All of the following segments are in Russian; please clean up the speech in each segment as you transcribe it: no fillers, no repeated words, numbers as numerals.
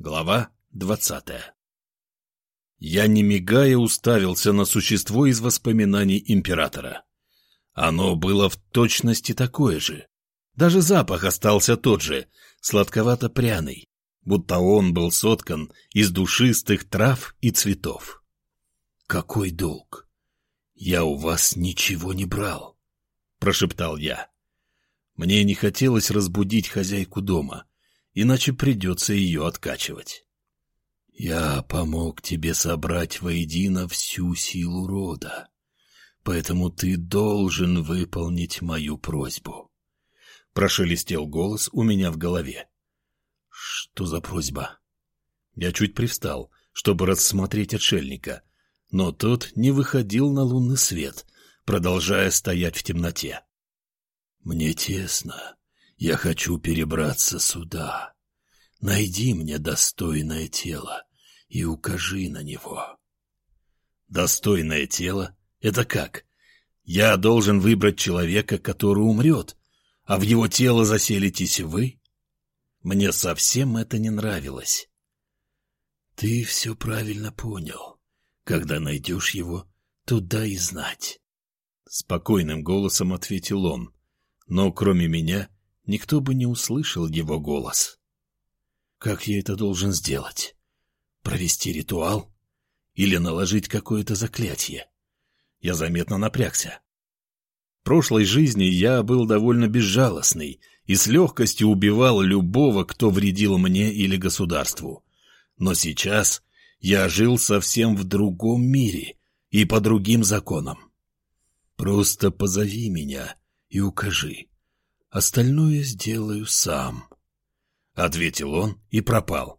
Глава 20. Я, не мигая, уставился на существо из воспоминаний императора. Оно было в точности такое же. Даже запах остался тот же, сладковато-пряный, будто он был соткан из душистых трав и цветов. «Какой долг? Я у вас ничего не брал», — прошептал я. Мне не хотелось разбудить хозяйку дома, иначе придется ее откачивать. «Я помог тебе собрать воедино всю силу рода, поэтому ты должен выполнить мою просьбу», — прошелестел голос у меня в голове. «Что за просьба?» Я чуть привстал, чтобы рассмотреть отшельника, но тот не выходил на лунный свет, продолжая стоять в темноте. «Мне тесно. Я хочу перебраться сюда. Найди мне достойное тело и укажи на него». «Достойное тело? Это как? Я должен выбрать человека, который умрет, а в его тело заселитесь вы?» Мне совсем это не нравилось. «Ты все правильно понял. Когда найдешь его, туда и знать», — спокойным голосом ответил он, но кроме меня никто бы не услышал его голос. «Как я это должен сделать? Провести ритуал? Или наложить какое-то заклятие?» Я заметно напрягся. В прошлой жизни я был довольно безжалостный и с легкостью убивал любого, кто вредил мне или государству. Но сейчас я жил совсем в другом мире и по другим законам. «Просто позови меня и укажи. Остальное сделаю сам», — ответил он и пропал.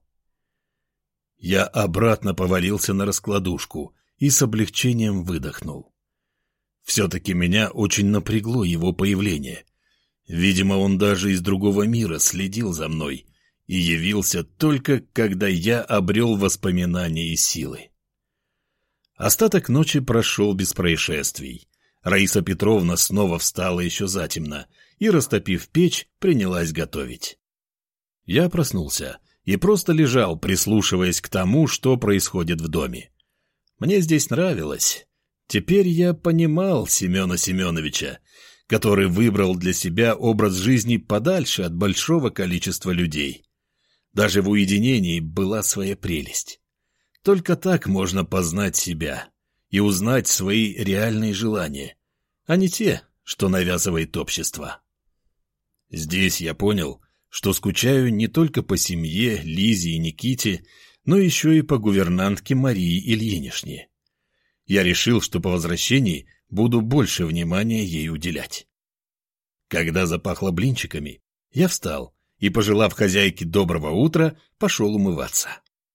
Я обратно повалился на раскладушку и с облегчением выдохнул. Все-таки меня очень напрягло его появление. Видимо, он даже из другого мира следил за мной и явился только, когда я обрел воспоминания и силы. Остаток ночи прошел без происшествий. Раиса Петровна снова встала еще затемно и, растопив печь, принялась готовить. Я проснулся и просто лежал, прислушиваясь к тому, что происходит в доме. Мне здесь нравилось. Теперь я понимал Семена Семеновича, который выбрал для себя образ жизни подальше от большого количества людей. Даже в уединении была своя прелесть. Только так можно познать себя и узнать свои реальные желания, а не те, что навязывает общество. Здесь я понял, что скучаю не только по семье, Лизе и Никите, но еще и по гувернантке Марии Ильинишне. Я решил, что по возвращении буду больше внимания ей уделять. Когда запахло блинчиками, я встал и, пожелав хозяйке доброго утра, пошел умываться.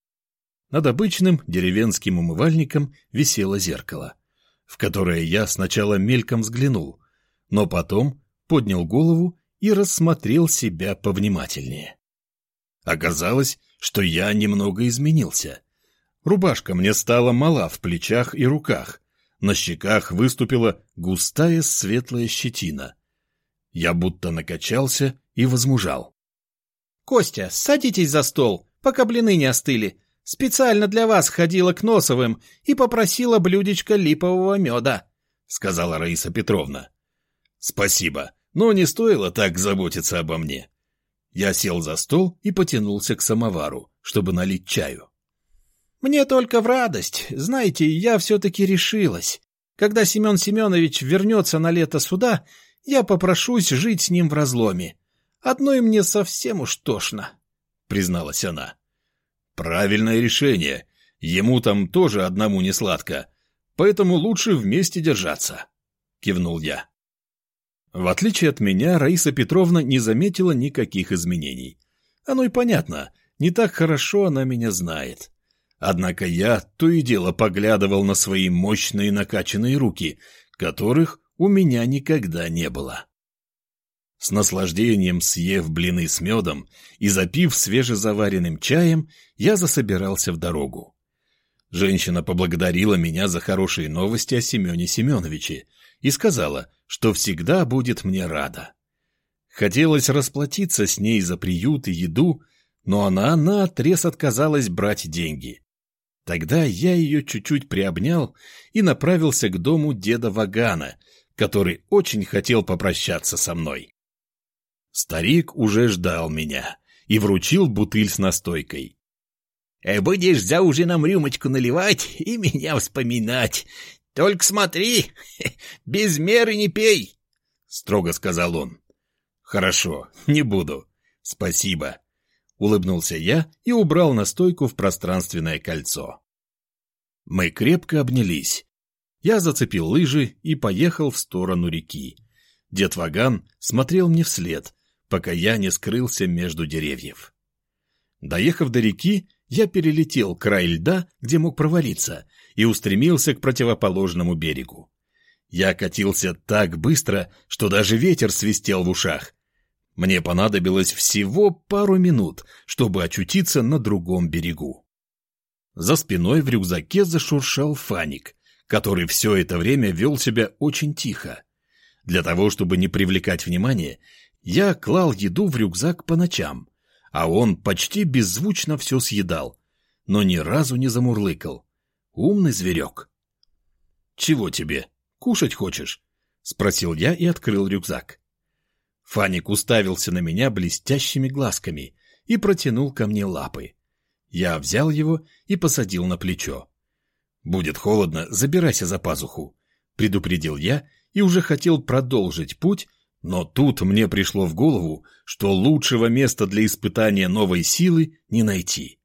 Над обычным деревенским умывальником висело зеркало, в которое я сначала мельком взглянул, но потом поднял голову и рассмотрел себя повнимательнее. Оказалось, что я немного изменился. Рубашка мне стала мала в плечах и руках, на щеках выступила густая светлая щетина. Я будто накачался и возмужал. «Костя, садитесь за стол, пока блины не остыли. Специально для вас ходила к Носовым и попросила блюдечко липового меда», — сказала Раиса Петровна. «Спасибо, но не стоило так заботиться обо мне». Я сел за стол и потянулся к самовару, чтобы налить чаю. «Мне только в радость. Знаете, я все-таки решилась. Когда Семен Семенович вернется на лето сюда, я попрошусь жить с ним в разломе. Одной мне совсем уж тошно», — призналась она. «Правильное решение. Ему там тоже одному не сладко, поэтому лучше вместе держаться», — кивнул я. В отличие от меня, Раиса Петровна не заметила никаких изменений. Оно и понятно, не так хорошо она меня знает. Однако я то и дело поглядывал на свои мощные накачанные руки, которых у меня никогда не было. С наслаждением съев блины с медом и запив свежезаваренным чаем, я засобирался в дорогу. Женщина поблагодарила меня за хорошие новости о Семене Семеновиче и сказала, что всегда будет мне рада. Хотелось расплатиться с ней за приют и еду, но она наотрез отказалась брать деньги. Тогда я ее чуть-чуть приобнял и направился к дому деда Вагана, который очень хотел попрощаться со мной. Старик уже ждал меня и вручил бутыль с настойкой. «Будешь за ужином рюмочку наливать и меня вспоминать. Только смотри, без меры не пей», — строго сказал он. «Хорошо, не буду. Спасибо», — улыбнулся я и убрал настойку в пространственное кольцо. Мы крепко обнялись. Я зацепил лыжи и поехал в сторону реки. Дед Ваган смотрел мне вслед, пока я не скрылся между деревьев. Доехав до реки, я перелетел край льда, где мог провалиться, и устремился к противоположному берегу. Я катился так быстро, что даже ветер свистел в ушах. Мне понадобилось всего пару минут, чтобы очутиться на другом берегу. За спиной в рюкзаке зашуршал Фаник, который все это время вел себя очень тихо. Для того, чтобы не привлекать внимания, я клал еду в рюкзак по ночам, а он почти беззвучно все съедал, но ни разу не замурлыкал. Умный зверек. «Чего тебе? Кушать хочешь?» — спросил я и открыл рюкзак. Фаник уставился на меня блестящими глазками и протянул ко мне лапы. Я взял его и посадил на плечо. «Будет холодно, забирайся за пазуху», — предупредил я и уже хотел продолжить путь, но тут мне пришло в голову, что лучшего места для испытания новой силы не найти.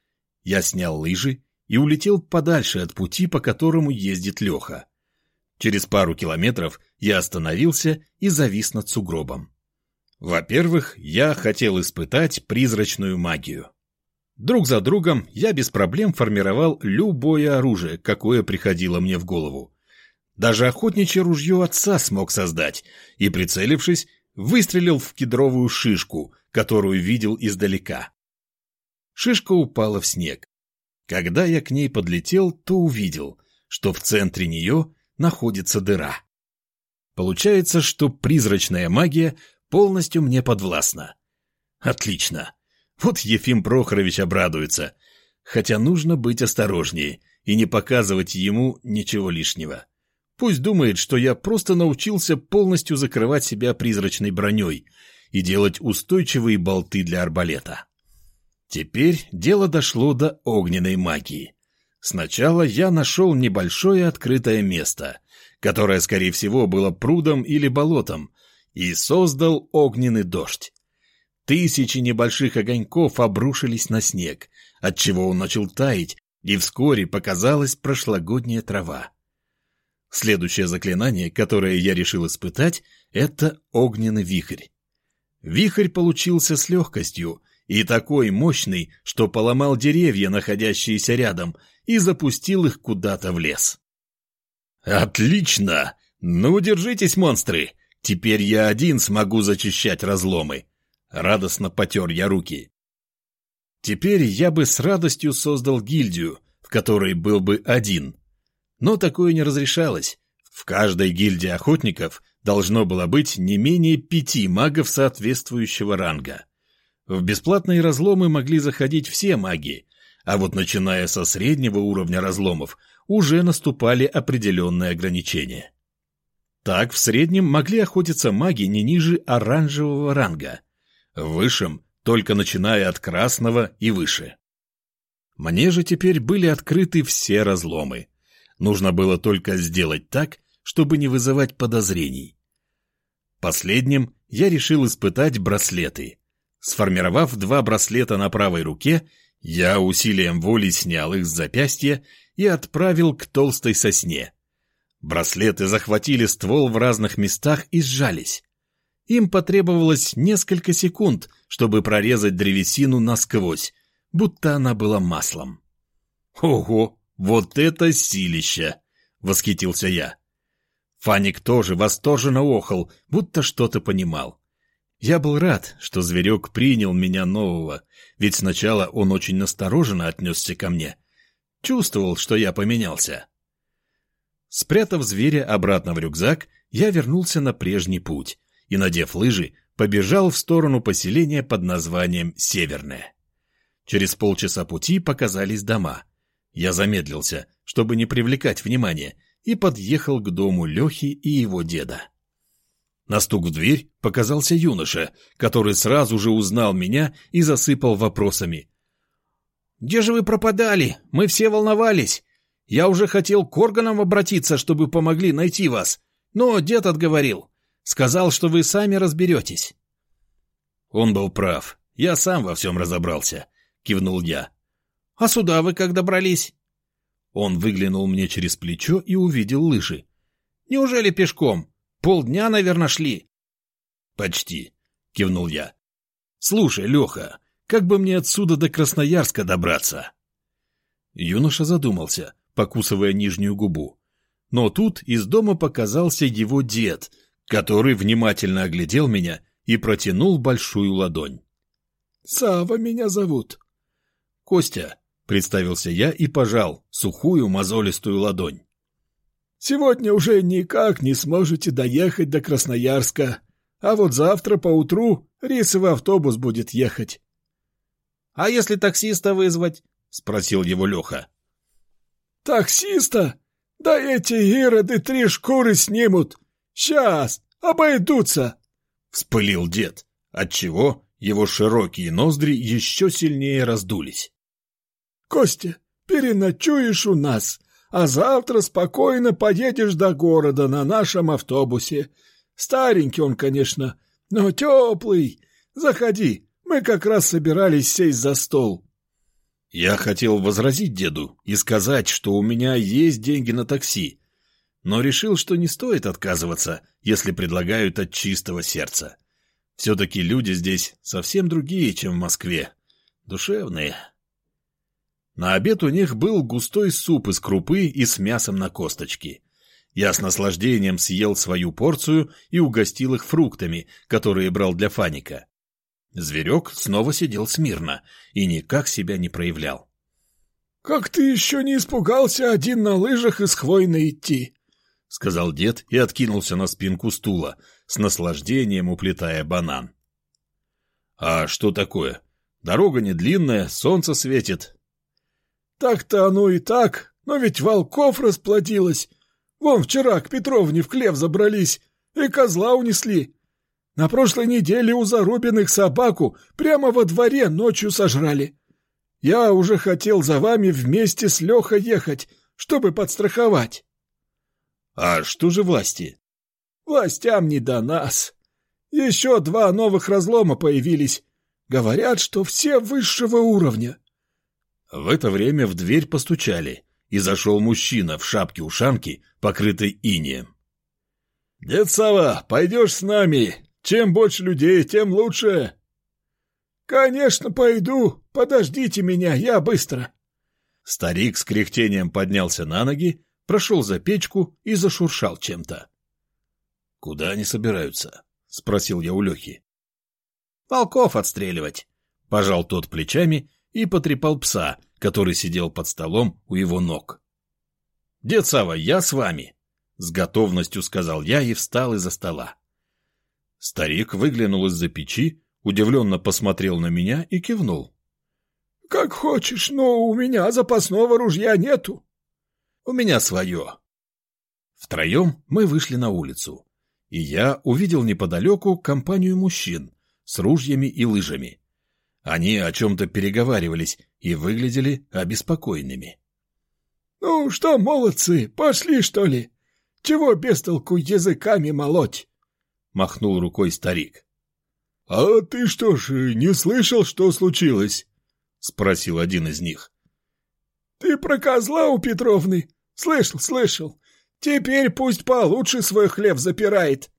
Я снял лыжи и улетел подальше от пути, по которому ездит Леха. Через пару километров я остановился и завис над сугробом. Во-первых, я хотел испытать призрачную магию. Друг за другом я без проблем формировал любое оружие, какое приходило мне в голову. Даже охотничье ружье отца смог создать, и, прицелившись, выстрелил в кедровую шишку, которую видел издалека. Шишка упала в снег. Когда я к ней подлетел, то увидел, что в центре нее находится дыра. Получается, что призрачная магия полностью мне подвластна. Отлично. Вот Ефим Прохорович обрадуется, хотя нужно быть осторожнее и не показывать ему ничего лишнего. Пусть думает, что я просто научился полностью закрывать себя призрачной броней и делать устойчивые болты для арбалета. Теперь дело дошло до огненной магии. Сначала я нашел небольшое открытое место, которое, скорее всего, было прудом или болотом, и создал огненный дождь. Тысячи небольших огоньков обрушились на снег, отчего он начал таять, и вскоре показалась прошлогодняя трава. Следующее заклинание, которое я решил испытать, это огненный вихрь. Вихрь получился с легкостью и такой мощный, что поломал деревья, находящиеся рядом, и запустил их куда-то в лес. «Отлично! Ну, держитесь, монстры! Теперь я один смогу зачищать разломы!» Радостно потер я руки. Теперь я бы с радостью создал гильдию, в которой был бы один. Но такое не разрешалось. В каждой гильдии охотников должно было быть не менее 5 магов соответствующего ранга. В бесплатные разломы могли заходить все маги, а вот начиная со среднего уровня разломов уже наступали определенные ограничения. Так в среднем могли охотиться маги не ниже оранжевого ранга, в высшем только начиная от красного и выше. Мне же теперь были открыты все разломы. Нужно было только сделать так, чтобы не вызывать подозрений. Последним я решил испытать браслеты. Сформировав 2 браслета на правой руке, я усилием воли снял их с запястья и отправил к толстой сосне. Браслеты захватили ствол в разных местах и сжались. Им потребовалось несколько секунд, чтобы прорезать древесину насквозь, будто она была маслом. «Ого, вот это силища!» — восхитился я. Фаник тоже восторженно охал, будто что-то понимал. Я был рад, что зверек принял меня нового, ведь сначала он очень настороженно отнесся ко мне. Чувствовал, что я поменялся. Спрятав зверя обратно в рюкзак, я вернулся на прежний путь и, надев лыжи, побежал в сторону поселения под названием Северное. Через полчаса пути показались дома. Я замедлился, чтобы не привлекать внимания, и подъехал к дому Лехи и его деда. На стук в дверь показался юноша, который сразу же узнал меня и засыпал вопросами. «Где же вы пропадали? Мы все волновались. Я уже хотел к органам обратиться, чтобы помогли найти вас, но дед отговорил. Сказал, что вы сами разберетесь». Он был прав. Я сам во всем разобрался, кивнул я. «А сюда вы как добрались?» Он выглянул мне через плечо и увидел лыжи. «Неужели пешком? Полдня, наверное, шли». «Почти», — кивнул я. «Слушай, Леха, как бы мне отсюда до Красноярска добраться?» Юноша задумался, покусывая нижнюю губу. Но тут из дома показался его дед, который внимательно оглядел меня и протянул большую ладонь. «Сава меня зовут». «Костя», — представился я и пожал сухую мозолистую ладонь. «Сегодня уже никак не сможете доехать до Красноярска, а вот завтра поутру рейсовый автобус будет ехать». «А если таксиста вызвать?» — спросил его Леха. «Таксиста? Да эти ироды 3 шкуры снимут. Сейчас, обойдутся!» — вспылил дед, отчего его широкие ноздри еще сильнее раздулись. «Костя, переночуешь у нас, а завтра спокойно поедешь до города на нашем автобусе. Старенький он, конечно, но теплый. Заходи, мы как раз собирались сесть за стол». Я хотел возразить деду и сказать, что у меня есть деньги на такси, но решил, что не стоит отказываться, если предлагают от чистого сердца. Все-таки люди здесь совсем другие, чем в Москве. Душевные. На обед у них был густой суп из крупы и с мясом на косточке. Я с наслаждением съел свою порцию и угостил их фруктами, которые брал для Фаника. Зверек снова сидел смирно и никак себя не проявлял. «Как ты еще не испугался один на лыжах из Хвойной идти?» — сказал дед и откинулся на спинку стула, с наслаждением уплетая банан. «А что такое? Дорога не длинная, солнце светит». «Так-то оно и так, но ведь волков расплодилось. Вон вчера к Петровне в хлев забрались и козла унесли. На прошлой неделе у Зарубиных собаку прямо во дворе ночью сожрали. Я уже хотел за вами вместе с Лехой ехать, чтобы подстраховать». «А что же власти?» «Властям не до нас. Еще 2 новых разлома появились. Говорят, что все высшего уровня». В это время в дверь постучали, и зашел мужчина в шапке-ушанке, покрытой инеем. «Дед Сава, пойдешь с нами? Чем больше людей, тем лучше». «Конечно, пойду. Подождите меня, я быстро». Старик с кряхтением поднялся на ноги, прошел за печку и зашуршал чем-то. «Куда они собираются?» — спросил я у Лехи. «Волков отстреливать», — пожал тот плечами и потрепал пса, который сидел под столом у его ног. «Дед Сава, я с вами», — с готовностью сказал я и встал из-за стола. Старик выглянул из-за печи, удивленно посмотрел на меня и кивнул. «Как хочешь, но у меня запасного ружья нету». «У меня свое». Втроем мы вышли на улицу, и я увидел неподалеку компанию мужчин с ружьями и лыжами. Они о чем-то переговаривались и выглядели обеспокоенными. «Ну что, молодцы, пошли, что ли? Чего без толку языками молоть?» — махнул рукой старик. «А ты что ж, не слышал, что случилось?» — спросил один из них. «Ты про козла у Петровны? Слышал. Теперь пусть получше свой хлеб запирает».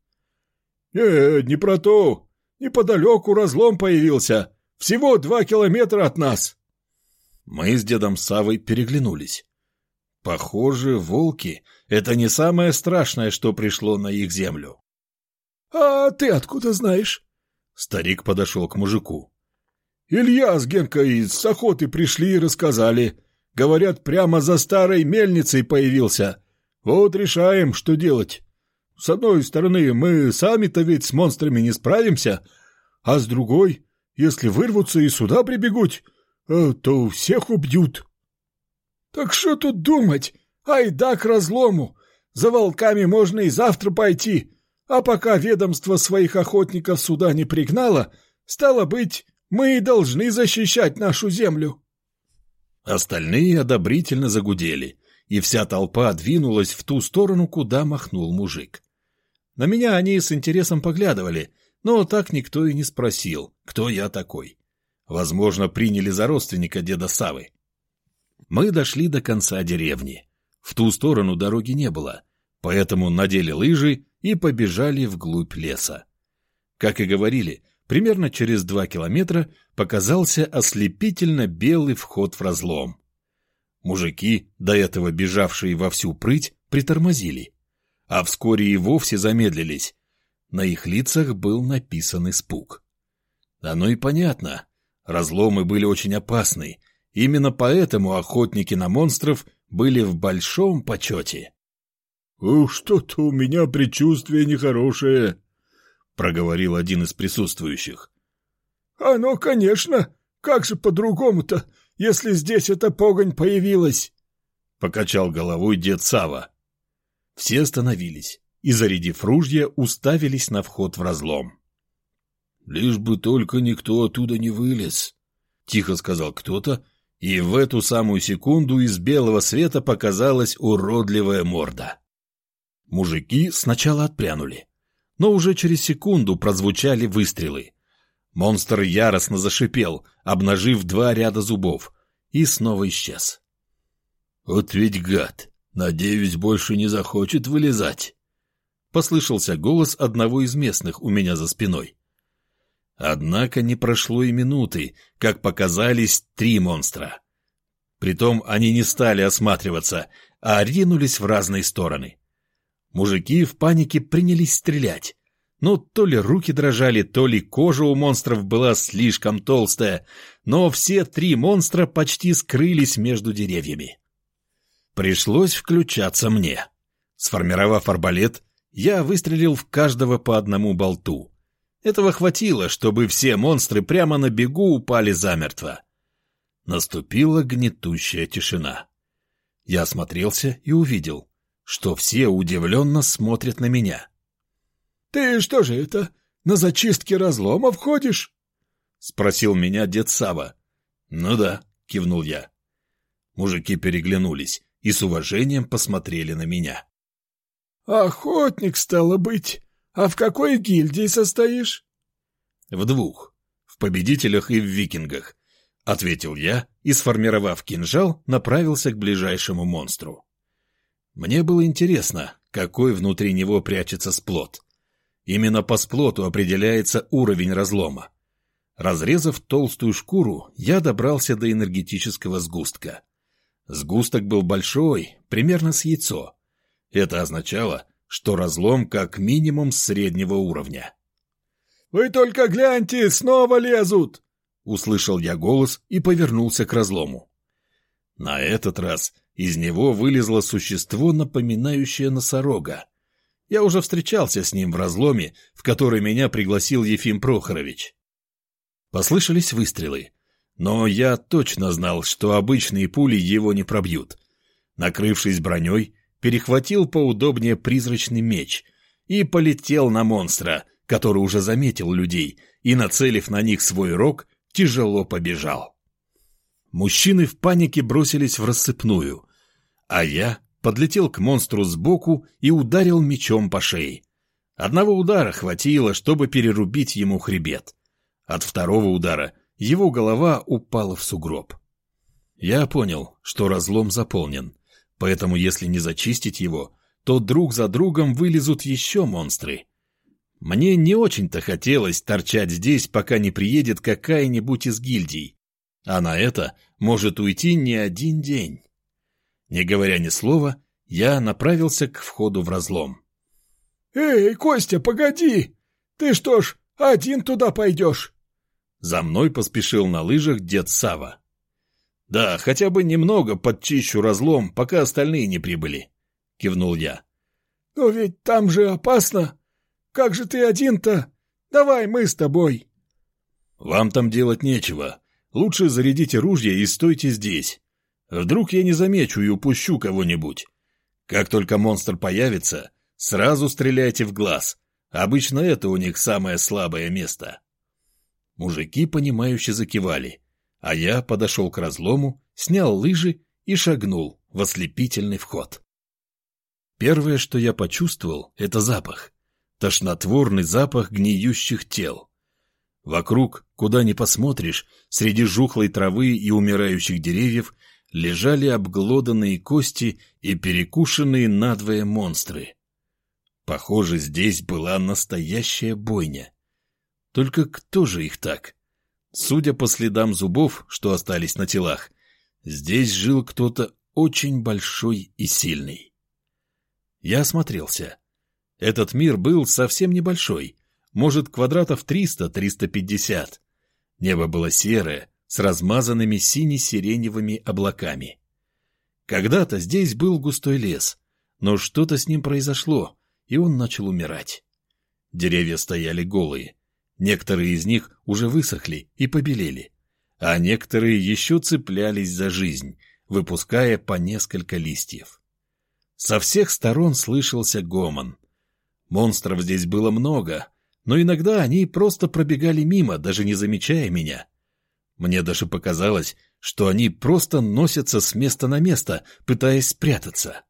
«Не про то. Неподалеку разлом появился. Всего 2 километра от нас». Мы с дедом Савой переглянулись. Похоже, волки — это не самое страшное, что пришло на их землю. «А ты откуда знаешь?» Старик подошел к мужику. «Илья с Генкой с охоты пришли и рассказали. Говорят, прямо за старой мельницей появился. Вот решаем, что делать. С одной стороны, мы сами-то ведь с монстрами не справимся, а с другой, если вырвутся и сюда прибегут, то всех убьют. Так что тут думать? Айда к разлому. За волками можно и завтра пойти. А пока ведомство своих охотников сюда не пригнало, стало быть, мы и должны защищать нашу землю. Остальные одобрительно загудели, и вся толпа двинулась в ту сторону, куда махнул мужик. На меня они с интересом поглядывали, но так никто и не спросил, кто я такой. Возможно, приняли за родственника деда Савы. Мы дошли до конца деревни. В ту сторону дороги не было, поэтому надели лыжи и побежали вглубь леса. Как и говорили, примерно через 2 километра показался ослепительно белый вход в разлом. Мужики, до этого бежавшие во всю прыть, притормозили, а вскоре и вовсе замедлились. На их лицах был написан испуг. Оно и понятно. Разломы были очень опасны. Именно поэтому охотники на монстров были в большом почете. Что-то у меня предчувствие нехорошее», — проговорил один из присутствующих. «Оно, конечно. Как же по-другому-то, если здесь эта погонь появилась?» — покачал головой дед Сава. Все остановились и, зарядив ружья, уставились на вход в разлом. «Лишь бы только никто оттуда не вылез», — тихо сказал кто-то, и в эту самую секунду из белого света показалась уродливая морда. Мужики сначала отпрянули, но уже через секунду прозвучали выстрелы. Монстр яростно зашипел, обнажив 2 ряда зубов, и снова исчез. «Вот ведь гад! Надеюсь, больше не захочет вылезать!» — послышался голос одного из местных у меня за спиной. Однако не прошло и минуты, как показались 3 монстра. Притом они не стали осматриваться, а ринулись в разные стороны. Мужики в панике принялись стрелять, но то ли руки дрожали, то ли кожа у монстров была слишком толстая, но все 3 монстра почти скрылись между деревьями. Пришлось включаться мне. Сформировав арбалет, я выстрелил в каждого по одному болту. Этого хватило, чтобы все монстры прямо на бегу упали замертво. Наступила гнетущая тишина. Я осмотрелся и увидел, что все удивленно смотрят на меня. «Ты что же это, на зачистке разлома входишь?» — спросил меня дед Сава. «Ну да», — кивнул я. Мужики переглянулись и с уважением посмотрели на меня. «Охотник, стало быть. А в какой гильдии состоишь?» «В 2. В победителях и в викингах», — ответил я и, сформировав кинжал, направился к ближайшему монстру. Мне было интересно, какой внутри него прячется сплот. Именно по сплоту определяется уровень разлома. Разрезав толстую шкуру, я добрался до энергетического сгустка. Сгусток был большой, примерно с яйцо. Это означало, что разлом как минимум среднего уровня. «Вы только гляньте, снова лезут!» — услышал я голос и повернулся к разлому. На этот раз из него вылезло существо, напоминающее носорога. Я уже встречался с ним в разломе, в который меня пригласил Ефим Прохорович. Послышались выстрелы, но я точно знал, что обычные пули его не пробьют. Накрывшись броней, перехватил поудобнее призрачный меч и полетел на монстра, который уже заметил людей, и, нацелив на них свой рог, тяжело побежал. Мужчины в панике бросились в рассыпную, а я подлетел к монстру сбоку и ударил мечом по шее. Одного удара хватило, чтобы перерубить ему хребет. От второго удара его голова упала в сугроб. Я понял, что разлом заполнен, поэтому если не зачистить его, то друг за другом вылезут еще монстры. Мне не очень-то хотелось торчать здесь, пока не приедет какая-нибудь из гильдий, а на это может уйти не 1 день. Не говоря ни слова, я направился к входу в разлом. «Эй, Костя, погоди! Ты что ж, один туда пойдешь?» За мной поспешил на лыжах дед Сава. «Да, хотя бы немного подчищу разлом, пока остальные не прибыли», — кивнул я. «Но ведь там же опасно. Как же ты один-то? Давай мы с тобой». «Вам там делать нечего. Лучше зарядите ружья и стойте здесь. Вдруг я не замечу и упущу кого-нибудь. Как только монстр появится, сразу стреляйте в глаз. Обычно это у них самое слабое место». Мужики, понимающе закивали, а я подошел к разлому, снял лыжи и шагнул в ослепительный вход. Первое, что я почувствовал, — это запах. Тошнотворный запах гниющих тел. Вокруг, куда ни посмотришь, среди жухлой травы и умирающих деревьев лежали обглоданные кости и перекушенные надвое монстры. Похоже, здесь была настоящая бойня. Только кто же их так? Судя по следам зубов, что остались на телах, здесь жил кто-то очень большой и сильный. Я осмотрелся. Этот мир был совсем небольшой, может, квадратов 300-350. Небо было серое, с размазанными сине-сиреневыми облаками. Когда-то здесь был густой лес, но что-то с ним произошло, и он начал умирать. Деревья стояли голые, некоторые из них уже высохли и побелели, а некоторые еще цеплялись за жизнь, выпуская по несколько листьев. Со всех сторон слышался гомон. Монстров здесь было много, но иногда они просто пробегали мимо, даже не замечая меня. Мне даже показалось, что они просто носятся с места на место, пытаясь спрятаться.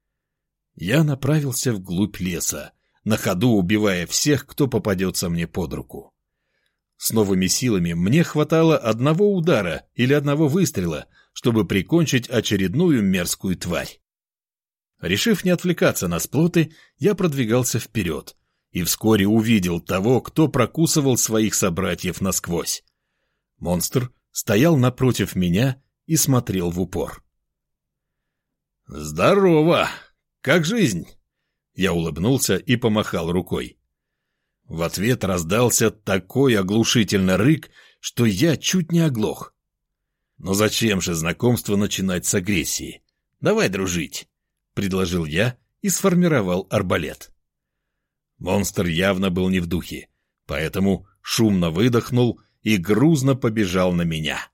Я направился вглубь леса, на ходу убивая всех, кто попадется мне под руку. С новыми силами мне хватало одного удара или одного выстрела, чтобы прикончить очередную мерзкую тварь. Решив не отвлекаться на сплоты, я продвигался вперед и вскоре увидел того, кто прокусывал своих собратьев насквозь. Монстр стоял напротив меня и смотрел в упор. «Здорово! Как жизнь?» Я улыбнулся и помахал рукой. В ответ раздался такой оглушительный рык, что я чуть не оглох. «Но зачем же знакомство начинать с агрессии? Давай дружить!» — предложил я и сформировал арбалет. Монстр явно был не в духе, поэтому шумно выдохнул и грузно побежал на меня.